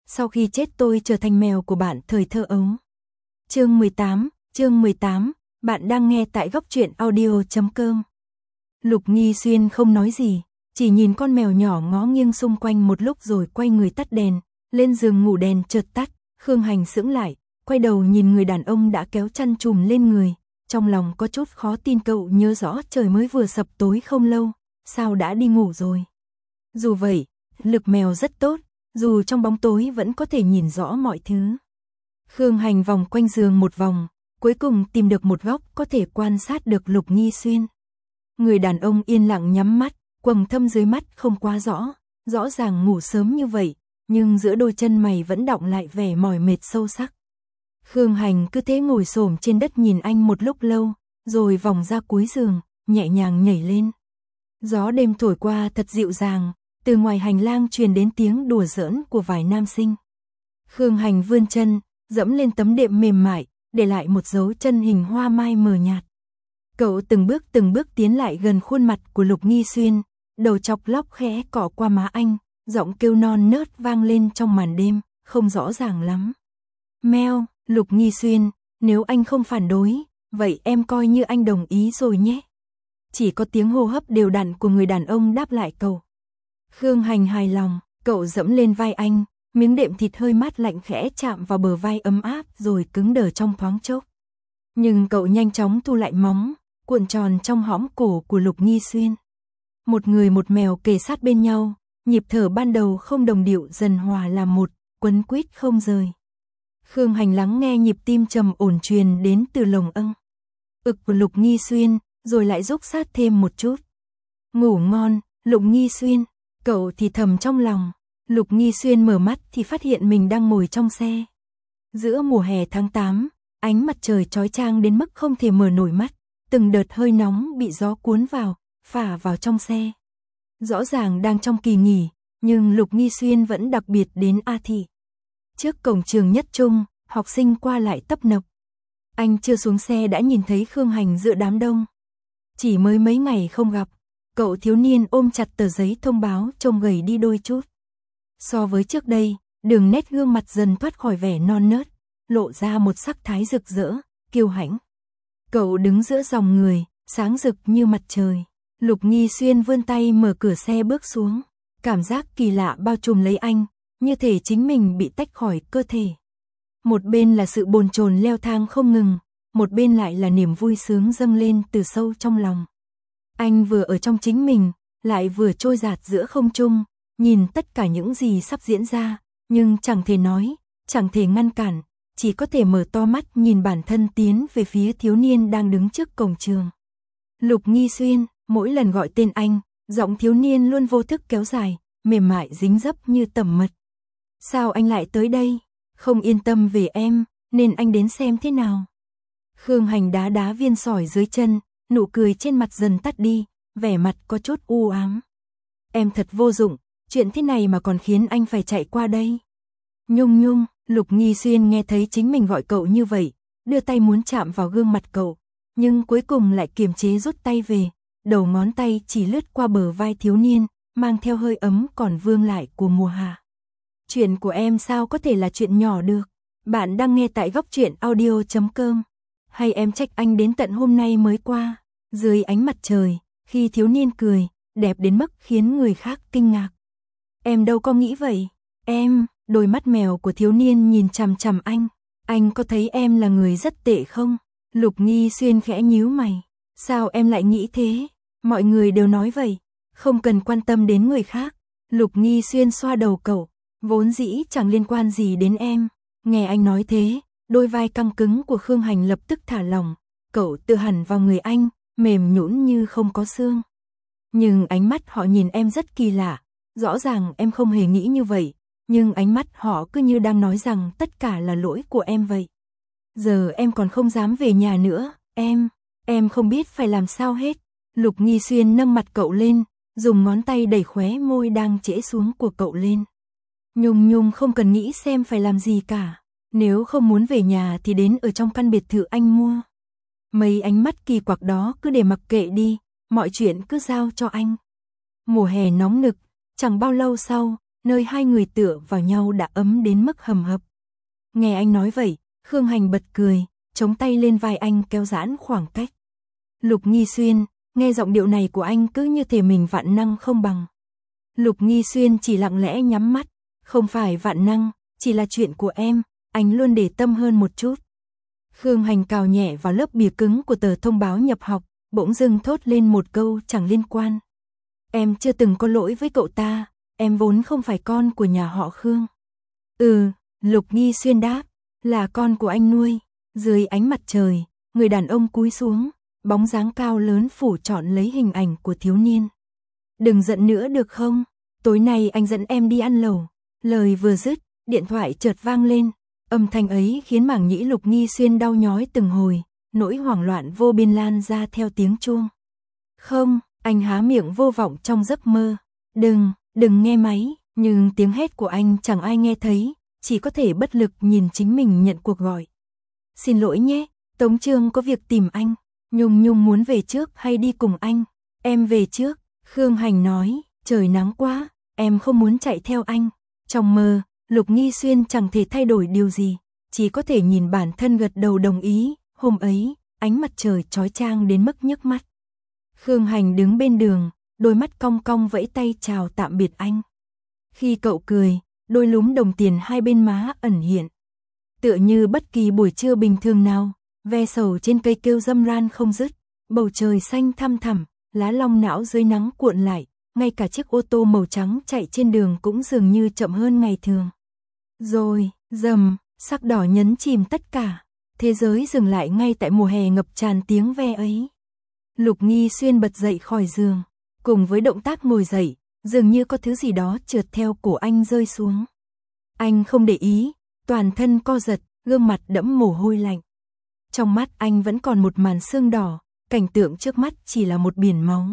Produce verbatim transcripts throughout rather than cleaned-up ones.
sau khi chết tôi trở thành mèo của bạn thời thơ ấu. Chương mười tám, chương mười tám, bạn đang nghe tại góc truyện audio chấm com. Lục Nghi Xuyên không nói gì, chỉ nhìn con mèo nhỏ ngó nghiêng xung quanh một lúc rồi quay người tắt đèn, lên giường ngủ đèn chợt tắt, Khương Hành sững lại, quay đầu nhìn người đàn ông đã kéo chăn trùm lên người, trong lòng có chút khó tin cậu nhớ rõ trời mới vừa sập tối không lâu, sao đã đi ngủ rồi. Dù vậy, lực mèo rất tốt, dù trong bóng tối vẫn có thể nhìn rõ mọi thứ. Khương Hành vòng quanh giường một vòng, cuối cùng tìm được một góc có thể quan sát được Lục Nghi Xuyên. Người đàn ông yên lặng nhắm mắt, quầng thâm dưới mắt không quá rõ, rõ ràng ngủ sớm như vậy, nhưng giữa đôi chân mày vẫn đọng lại vẻ mỏi mệt sâu sắc. Khương Hành cứ thế ngồi xổm trên đất nhìn anh một lúc lâu, rồi vòng ra cuối giường, nhẹ nhàng nhảy lên. Gió đêm thổi qua thật dịu dàng, từ ngoài hành lang truyền đến tiếng đùa giỡn của vài nam sinh. Khương Hành vươn chân, dẫm lên tấm đệm mềm mại, để lại một dấu chân hình hoa mai mờ nhạt. Cậu từng bước từng bước tiến lại gần khuôn mặt của Lục Nghi Xuyên, đầu chọc lóc khẽ cọ qua má anh, giọng kêu non nớt vang lên trong màn đêm, không rõ ràng lắm. Meo, Lục Nghi Xuyên, nếu anh không phản đối, vậy em coi như anh đồng ý rồi nhé. Chỉ có tiếng hô hấp đều đặn của người đàn ông đáp lại cậu. Khương Hành hài lòng, cậu dẫm lên vai anh, miếng đệm thịt hơi mát lạnh khẽ chạm vào bờ vai ấm áp rồi cứng đờ trong thoáng chốc. Nhưng cậu nhanh chóng thu lại móng, cuộn tròn trong hõm cổ của Lục Nghi Xuyên. Một người một mèo kề sát bên nhau, nhịp thở ban đầu không đồng điệu dần hòa làm một, quấn quýt không rời. Khương Hành lắng nghe nhịp tim trầm ổn truyền đến từ lồng âng ực của Lục Nghi Xuyên, rồi lại rúc sát thêm một chút. Ngủ ngon, Lục Nghi Xuyên, cậu thì thầm trong lòng. Lục Nghi Xuyên mở mắt thì phát hiện mình đang ngồi trong xe. Giữa mùa hè tháng tám, ánh mặt trời chói chang đến mức không thể mở nổi mắt, từng đợt hơi nóng bị gió cuốn vào, phả vào trong xe. Rõ ràng đang trong kỳ nghỉ, nhưng Lục Nghi Xuyên vẫn đặc biệt đến A Thị. Trước cổng trường Nhất Trung, học sinh qua lại tấp nập. Anh chưa xuống xe đã nhìn thấy Khương Hành giữa đám đông. Chỉ mới mấy ngày không gặp, cậu thiếu niên ôm chặt tờ giấy thông báo trông gầy đi đôi chút. So với trước đây, đường nét gương mặt dần thoát khỏi vẻ non nớt, lộ ra một sắc thái rực rỡ, kiêu hãnh. Cậu đứng giữa dòng người, sáng rực như mặt trời. Lục Nghi Xuyên vươn tay mở cửa xe bước xuống, cảm giác kỳ lạ bao trùm lấy anh, như thể chính mình bị tách khỏi cơ thể. Một bên là sự bồn chồn leo thang không ngừng, một bên lại là niềm vui sướng dâng lên từ sâu trong lòng. Anh vừa ở trong chính mình, lại vừa trôi dạt giữa không trung, nhìn tất cả những gì sắp diễn ra, nhưng chẳng thể nói, chẳng thể ngăn cản, chỉ có thể mở to mắt nhìn bản thân tiến về phía thiếu niên đang đứng trước cổng trường. Lục Nghi Xuyên, mỗi lần gọi tên anh, giọng thiếu niên luôn vô thức kéo dài, mềm mại dính dấp như tẩm mật. Sao anh lại tới đây? Không yên tâm về em, nên anh đến xem thế nào. Khương Hành đá đá viên sỏi dưới chân, nụ cười trên mặt dần tắt đi, vẻ mặt có chút u ám. Em thật vô dụng, chuyện thế này mà còn khiến anh phải chạy qua đây. Nhung nhung, Lục Nghi Xuyên nghe thấy chính mình gọi cậu như vậy, đưa tay muốn chạm vào gương mặt cậu, nhưng cuối cùng lại kiềm chế rút tay về, đầu ngón tay chỉ lướt qua bờ vai thiếu niên, mang theo hơi ấm còn vương lại của mùa hạ. Chuyện của em sao có thể là chuyện nhỏ được? Bạn đang nghe tại góc truyện audio chấm com. Hay em trách anh đến tận hôm nay mới qua? Dưới ánh mặt trời, khi thiếu niên cười, đẹp đến mức khiến người khác kinh ngạc. Em đâu có nghĩ vậy. Em, đôi mắt mèo của thiếu niên nhìn chằm chằm anh. Anh có thấy em là người rất tệ không? Lục Nghi Xuyên khẽ nhíu mày. Sao em lại nghĩ thế? Mọi người đều nói vậy. Không cần quan tâm đến người khác. Lục Nghi Xuyên xoa đầu cậu. Vốn dĩ chẳng liên quan gì đến em. Nghe anh nói thế, đôi vai căng cứng của Khương Hành lập tức thả lỏng. Cậu tự hẳn vào người anh, mềm nhũn như không có xương. Nhưng ánh mắt họ nhìn em rất kỳ lạ. Rõ ràng em không hề nghĩ như vậy, nhưng ánh mắt họ cứ như đang nói rằng tất cả là lỗi của em vậy. Giờ em còn không dám về nhà nữa, em, em không biết phải làm sao hết. Lục Nghi Xuyên nâng mặt cậu lên, dùng ngón tay đẩy khóe môi đang trễ xuống của cậu lên. Nhung nhung không cần nghĩ xem phải làm gì cả. Nếu không muốn về nhà thì đến ở trong căn biệt thự anh mua. Mấy ánh mắt kỳ quặc đó cứ để mặc kệ đi, mọi chuyện cứ giao cho anh. Mùa hè nóng nực, chẳng bao lâu sau, nơi hai người tựa vào nhau đã ấm đến mức hầm hập. Nghe anh nói vậy, Khương Hành bật cười, chống tay lên vai anh kéo giãn khoảng cách. Lục Nghi Xuyên, nghe giọng điệu này của anh cứ như thể mình vạn năng không bằng. Lục Nghi Xuyên chỉ lặng lẽ nhắm mắt, không phải vạn năng, chỉ là chuyện của em, anh luôn để tâm hơn một chút. Khương Hành cào nhẹ vào lớp bìa cứng của tờ thông báo nhập học, bỗng dưng thốt lên một câu chẳng liên quan. Em chưa từng có lỗi với cậu ta, em vốn không phải con của nhà họ Khương. Ừ, Lục Nghi Xuyên đáp, là con của anh nuôi. Dưới ánh mặt trời, người đàn ông cúi xuống, bóng dáng cao lớn phủ trọn lấy hình ảnh của thiếu niên. Đừng giận nữa được không? Tối nay anh dẫn em đi ăn lẩu. Lời vừa dứt, điện thoại chợt vang lên. Âm thanh ấy khiến màng nhĩ Lục Nghi Xuyên đau nhói từng hồi, nỗi hoảng loạn vô biên lan ra theo tiếng chuông. Không, anh há miệng vô vọng trong giấc mơ. Đừng, đừng nghe máy, nhưng tiếng hét của anh chẳng ai nghe thấy, chỉ có thể bất lực nhìn chính mình nhận cuộc gọi. Xin lỗi nhé, Tống Trương có việc tìm anh. Nhung Nhung muốn về trước hay đi cùng anh? Em về trước, Khương Hành nói, trời nắng quá, em không muốn chạy theo anh. Trong mơ, Lục Nghi Xuyên chẳng thể thay đổi điều gì, chỉ có thể nhìn bản thân gật đầu đồng ý. Hôm ấy, ánh mặt trời chói chang đến mức nhức mắt. Khương Hành đứng bên đường, đôi mắt cong cong vẫy tay chào tạm biệt anh. Khi cậu cười, đôi lúm đồng tiền hai bên má ẩn hiện. Tựa như bất kỳ buổi trưa bình thường nào, ve sầu trên cây kêu râm ran không dứt, bầu trời xanh thăm thẳm, lá long não dưới nắng cuộn lại, ngay cả chiếc ô tô màu trắng chạy trên đường cũng dường như chậm hơn ngày thường. Rồi, rầm, sắc đỏ nhấn chìm tất cả, thế giới dừng lại ngay tại mùa hè ngập tràn tiếng ve ấy. Lục Nghi Xuyên bật dậy khỏi giường, cùng với động tác ngồi dậy, dường như có thứ gì đó trượt theo cổ anh rơi xuống. Anh không để ý, toàn thân co giật, gương mặt đẫm mồ hôi lạnh. Trong mắt anh vẫn còn một màn sương đỏ, cảnh tượng trước mắt chỉ là một biển máu.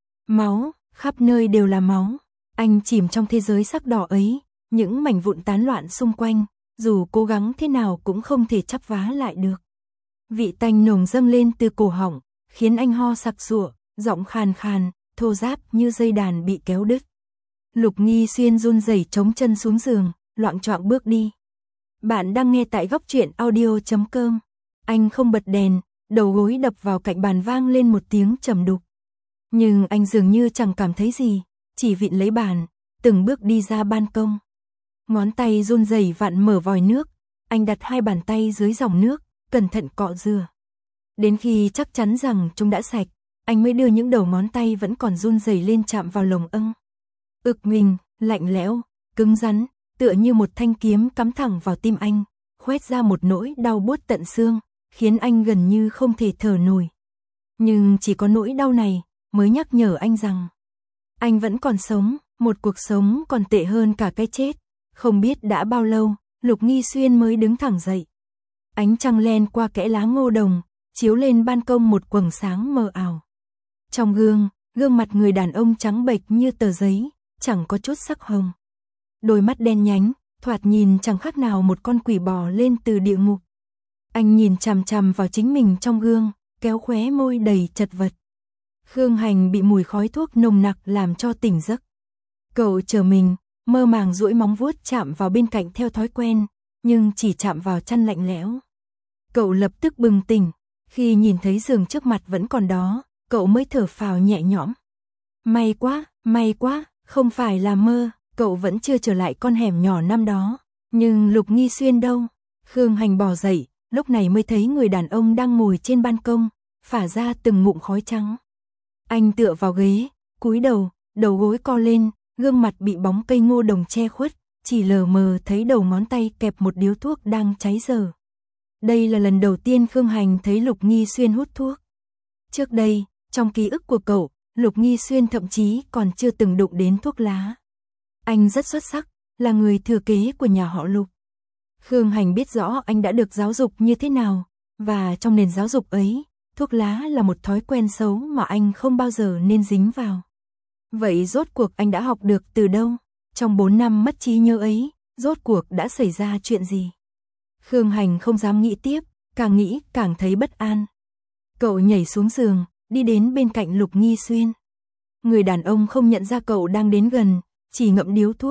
Máu, khắp nơi đều là máu. Anh chìm trong thế giới sắc đỏ ấy, những mảnh vụn tán loạn xung quanh, dù cố gắng thế nào cũng không thể chắp vá lại được. Vị tanh nồng dâng lên từ cổ họng, khiến anh ho sặc sụa, giọng khàn khàn, thô ráp như dây đàn bị kéo đứt. Lục Nghi Xuyên run rẩy chống chân xuống giường, loạng choạng bước đi. Bạn đang nghe tại góc truyện audio chấm com. Anh không bật đèn, đầu gối đập vào cạnh bàn vang lên một tiếng trầm đục. Nhưng anh dường như chẳng cảm thấy gì, chỉ vịn lấy bàn, từng bước đi ra ban công. Ngón tay run rẩy vặn mở vòi nước, anh đặt hai bàn tay dưới dòng nước, cẩn thận cọ rửa. Đến khi chắc chắn rằng chúng đã sạch, anh mới đưa những đầu ngón tay vẫn còn run rẩy lên chạm vào lồng âng. Ực mình, lạnh lẽo, cứng rắn, tựa như một thanh kiếm cắm thẳng vào tim anh, khoét ra một nỗi đau buốt tận xương, khiến anh gần như không thể thở nổi. Nhưng chỉ có nỗi đau này mới nhắc nhở anh rằng anh vẫn còn sống, một cuộc sống còn tệ hơn cả cái chết. Không biết đã bao lâu, Lục Nghi Xuyên mới đứng thẳng dậy. Ánh trăng len qua kẽ lá ngô đồng, chiếu lên ban công một quầng sáng mờ ảo. Trong gương, gương mặt người đàn ông trắng bệch như tờ giấy, chẳng có chút sắc hồng. Đôi mắt đen nhánh, thoạt nhìn chẳng khác nào một con quỷ bò lên từ địa ngục. Anh nhìn chằm chằm vào chính mình trong gương, kéo khóe môi đầy chật vật. Khương Hành bị mùi khói thuốc nồng nặc làm cho tỉnh giấc. Cậu chờ mình, mơ màng duỗi móng vuốt chạm vào bên cạnh theo thói quen, nhưng chỉ chạm vào chăn lạnh lẽo. Cậu lập tức bừng tỉnh, khi nhìn thấy giường trước mặt vẫn còn đó, cậu mới thở phào nhẹ nhõm. May quá, may quá, không phải là mơ, cậu vẫn chưa trở lại con hẻm nhỏ năm đó. Nhưng Lục Nghi Xuyên đâu? Khương Hành bò dậy, lúc này mới thấy người đàn ông đang ngồi trên ban công, phả ra từng ngụm khói trắng. Anh tựa vào ghế, cúi đầu, đầu gối co lên, gương mặt bị bóng cây ngô đồng che khuất, chỉ lờ mờ thấy đầu ngón tay kẹp một điếu thuốc đang cháy dở. Đây là lần đầu tiên Khương Hành thấy Lục Nghi Xuyên hút thuốc. Trước đây, trong ký ức của cậu, Lục Nghi Xuyên thậm chí còn chưa từng đụng đến thuốc lá. Anh rất xuất sắc, là người thừa kế của nhà họ Lục. Khương Hành biết rõ anh đã được giáo dục như thế nào, và trong nền giáo dục ấy, thuốc lá là một thói quen xấu mà anh không bao giờ nên dính vào. Vậy rốt cuộc anh đã học được từ đâu? Trong bốn năm mất trí nhớ ấy, rốt cuộc đã xảy ra chuyện gì? Khương Hành không dám nghĩ tiếp, càng nghĩ càng thấy bất an. Cậu nhảy xuống giường, đi đến bên cạnh Lục Nghi Xuyên. Người đàn ông không nhận ra cậu đang đến gần, chỉ ngậm điếu thuốc,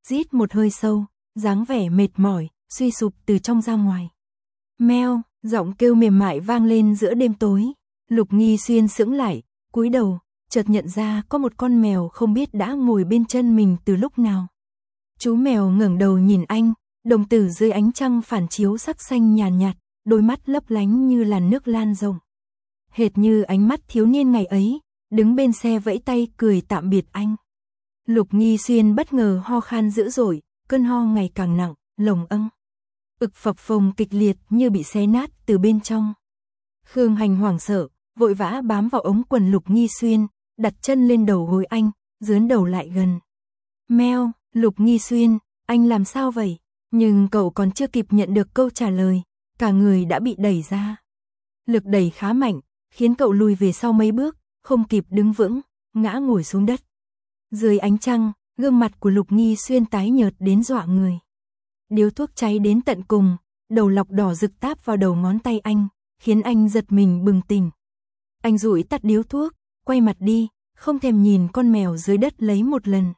rít một hơi sâu, dáng vẻ mệt mỏi, suy sụp từ trong ra ngoài. Meo, giọng kêu mềm mại vang lên giữa đêm tối. Lục Nghi Xuyên sững lại, cúi đầu, chợt nhận ra có một con mèo không biết đã ngồi bên chân mình từ lúc nào. Chú mèo ngẩng đầu nhìn anh, đồng tử dưới ánh trăng phản chiếu sắc xanh nhàn nhạt, đôi mắt lấp lánh như làn nước lan rộng. Hệt như ánh mắt thiếu niên ngày ấy, đứng bên xe vẫy tay cười tạm biệt anh. Lục Nghi Xuyên bất ngờ ho khan dữ dội, cơn ho ngày càng nặng, lồng âng. Ực phập phồng kịch liệt như bị xé nát từ bên trong. Khương Hành hoảng sợ, vội vã bám vào ống quần Lục Nghi Xuyên, đặt chân lên đầu gối anh, dướn đầu lại gần. Meo, Lục Nghi Xuyên, anh làm sao vậy? Nhưng cậu còn chưa kịp nhận được câu trả lời, cả người đã bị đẩy ra. Lực đẩy khá mạnh, khiến cậu lùi về sau mấy bước, không kịp đứng vững, ngã ngồi xuống đất. Dưới ánh trăng, gương mặt của Lục Nghi Xuyên tái nhợt đến dọa người. Điếu thuốc cháy đến tận cùng, đầu lọc đỏ rực táp vào đầu ngón tay anh, khiến anh giật mình bừng tỉnh. Anh dụi tắt điếu thuốc, quay mặt đi, không thèm nhìn con mèo dưới đất lấy một lần.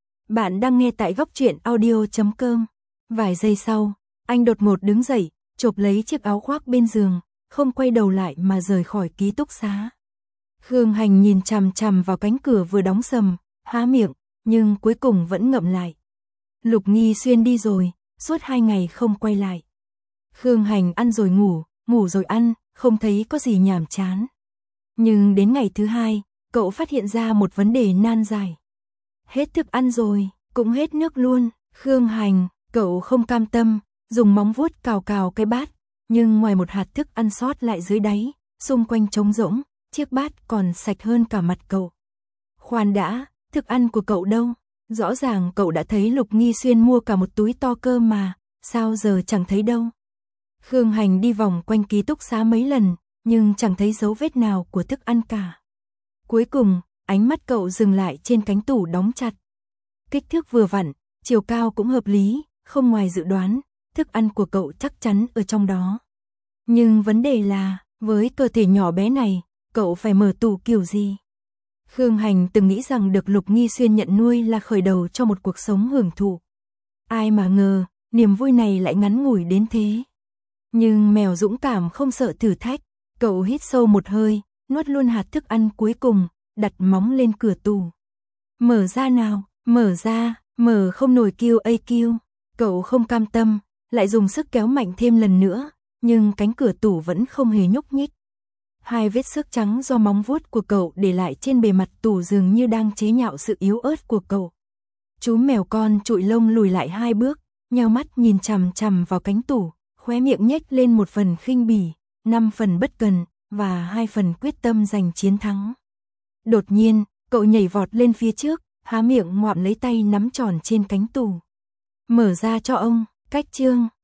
Bạn đang nghe tại góc truyện audio chấm com. Vài giây sau, anh đột ngột đứng dậy, chộp lấy chiếc áo khoác bên giường, không quay đầu lại mà rời khỏi ký túc xá. Khương Hành nhìn chằm chằm vào cánh cửa vừa đóng sầm, há miệng, nhưng cuối cùng vẫn ngậm lại. Lục Nghi Xuyên đi rồi, suốt hai ngày không quay lại. Khương Hành ăn rồi ngủ, ngủ rồi ăn, không thấy có gì nhàm chán. Nhưng đến ngày thứ hai, cậu phát hiện ra một vấn đề nan giải. Hết thức ăn rồi, cũng hết nước luôn. Khương Hành, cậu không cam tâm, dùng móng vuốt cào cào cái bát, nhưng ngoài một hạt thức ăn sót lại dưới đáy, xung quanh trống rỗng, chiếc bát còn sạch hơn cả mặt cậu. Khoan đã, thức ăn của cậu đâu? Rõ ràng cậu đã thấy Lục Nghi Xuyên mua cả một túi to cơ mà, sao giờ chẳng thấy đâu? Khương Hành đi vòng quanh ký túc xá mấy lần, nhưng chẳng thấy dấu vết nào của thức ăn cả. Cuối cùng, ánh mắt cậu dừng lại trên cánh tủ đóng chặt. Kích thước vừa vặn, chiều cao cũng hợp lý, không ngoài dự đoán, thức ăn của cậu chắc chắn ở trong đó. Nhưng vấn đề là, với cơ thể nhỏ bé này, cậu phải mở tủ kiểu gì? Khương Hành từng nghĩ rằng được Lục Nghi Xuyên nhận nuôi là khởi đầu cho một cuộc sống hưởng thụ. Ai mà ngờ, niềm vui này lại ngắn ngủi đến thế. Nhưng mèo dũng cảm không sợ thử thách, cậu hít sâu một hơi, nuốt luôn hạt thức ăn cuối cùng, đặt móng lên cửa tủ. Mở ra nào, mở ra, mở không nổi kêu ây kêu. Cậu không cam tâm, lại dùng sức kéo mạnh thêm lần nữa, nhưng cánh cửa tủ vẫn không hề nhúc nhích. Hai vết xước trắng do móng vuốt của cậu để lại trên bề mặt tủ dường như đang chế nhạo sự yếu ớt của cậu. Chú mèo con trụi lông lùi lại hai bước, nheo mắt nhìn chằm chằm vào cánh tủ, khóe miệng nhếch lên một phần khinh bỉ, năm phần bất cần, và hai phần quyết tâm giành chiến thắng. Đột nhiên, cậu nhảy vọt lên phía trước, há miệng ngoạm lấy tay nắm tròn trên cánh tủ. Mở ra cho ông, cách chương.